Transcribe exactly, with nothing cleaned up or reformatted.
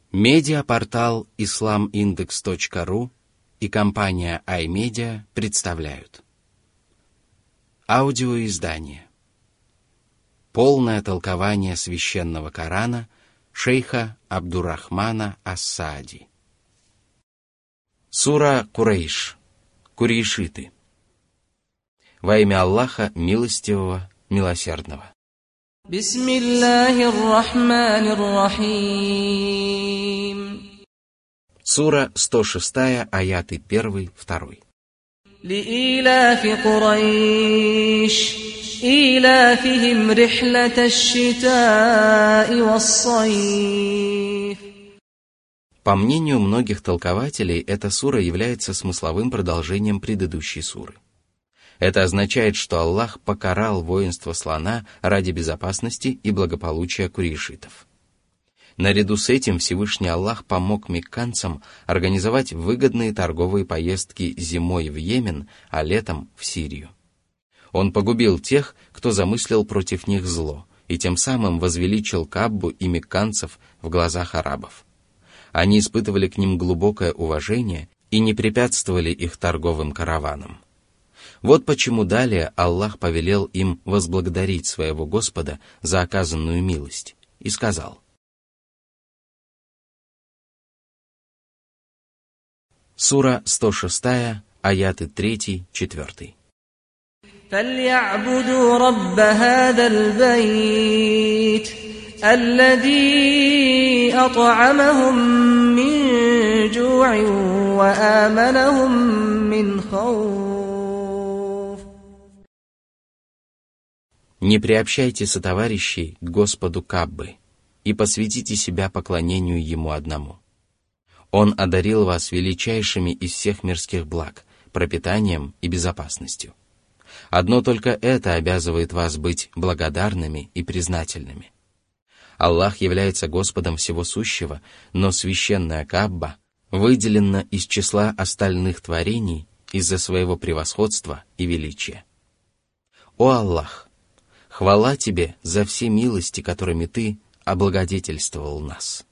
Медиапортал ислам индекс точка ру и компания iMedia представляют аудиоиздание «Полное толкование священного Корана» шейха Абдуррахмана ас-Саади. Сура Курейш. Курейшиты. Во имя Аллаха Милостивого, Милосердного. Бисмиллахир-рахманир-рахим. Сура сто шесть, аяты один, два. Лииляфи Курейш, иляфихим рихлаташ-шитаи вас-сайф. По мнению многих толкователей, эта сура является смысловым продолжением предыдущей суры. Это означает, что Аллах покарал воинство слона ради безопасности и благополучия курейшитов. Наряду с этим Всевышний Аллах помог мекканцам организовать выгодные торговые поездки зимой в Йемен, а летом в Сирию. Он погубил тех, кто замыслил против них зло, и тем самым возвеличил Каабу и мекканцев в глазах арабов. Они испытывали к ним глубокое уважение и не препятствовали их торговым караванам. Вот почему далее Аллах повелел им возблагодарить своего Господа за оказанную милость и сказал: Сура сто шесть, аяты три, четыре. فَلْيَعْبُدُوا رَبَّ هَذَا الْبَيْتِ الَّذِي أَطْعَمَهُم مِّن جُوعٍ وَآمَنَهُم مِّنْ خَوْفٍ. Не приобщайте сотоварищей к Господу Каабы и посвятите себя поклонению Ему одному. Он одарил вас величайшими из всех мирских благ, пропитанием и безопасностью. Одно только это обязывает вас быть благодарными и признательными. Аллах является Господом всего сущего, но священная Кааба выделена из числа остальных творений из-за своего превосходства и величия. О Аллах! Хвала Тебе за все милости, которыми Ты облагодетельствовал нас.